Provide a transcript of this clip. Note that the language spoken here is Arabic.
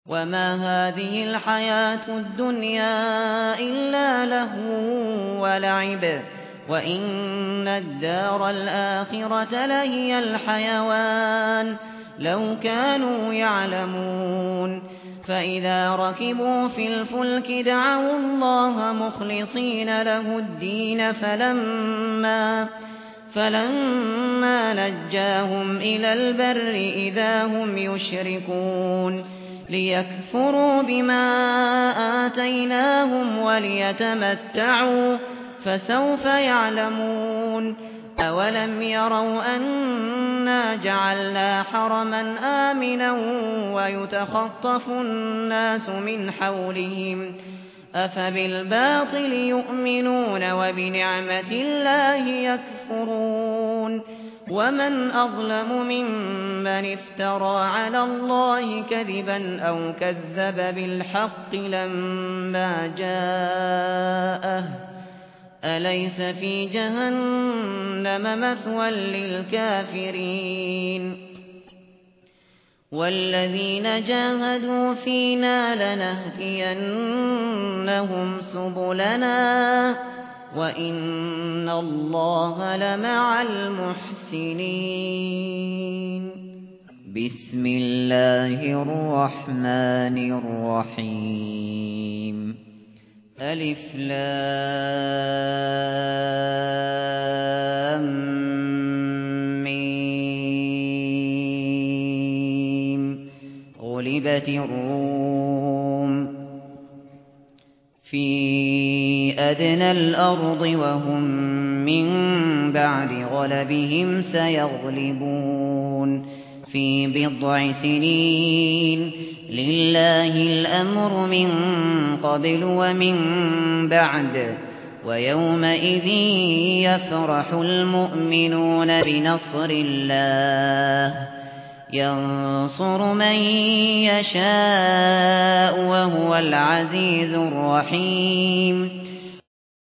وما هذه الحياة الدنيا إلا لهو ولعب وإن الدار الآخرة لهي الحيوان لو كانوا يعلمون فإذا ركبوا في الفلك دعوا الله مخلصين له الدين فلما نجاهم إلى البر إذا هم يشركون ليكفروا بما آتيناهم وليتمتعوا فسوف يعلمون أولم يروا أنا جعلنا حرما آمنا ويتخطف الناس من حولهم أفبالباطل يؤمنون وبنعمة الله يكفرون ومن أظلم ممن افترى على الله كذبا أو كذب بالحق لما جاءه أليس في جهنم مثوى للكافرين والذين جاهدوا فينا لنهدينهم سبلنا وإن الله لمع المحسنين بسم الله الرحمن الرحيم ألف لام ميم غلبت الروم في أدنى الأرض وهم من بعد غلبهم سيغلبون في بضع سنين لله الأمر من قبل ومن بعد ويومئذ يفرح المؤمنون بنصر الله ينصر من يشاء وهو العزيز الرحيم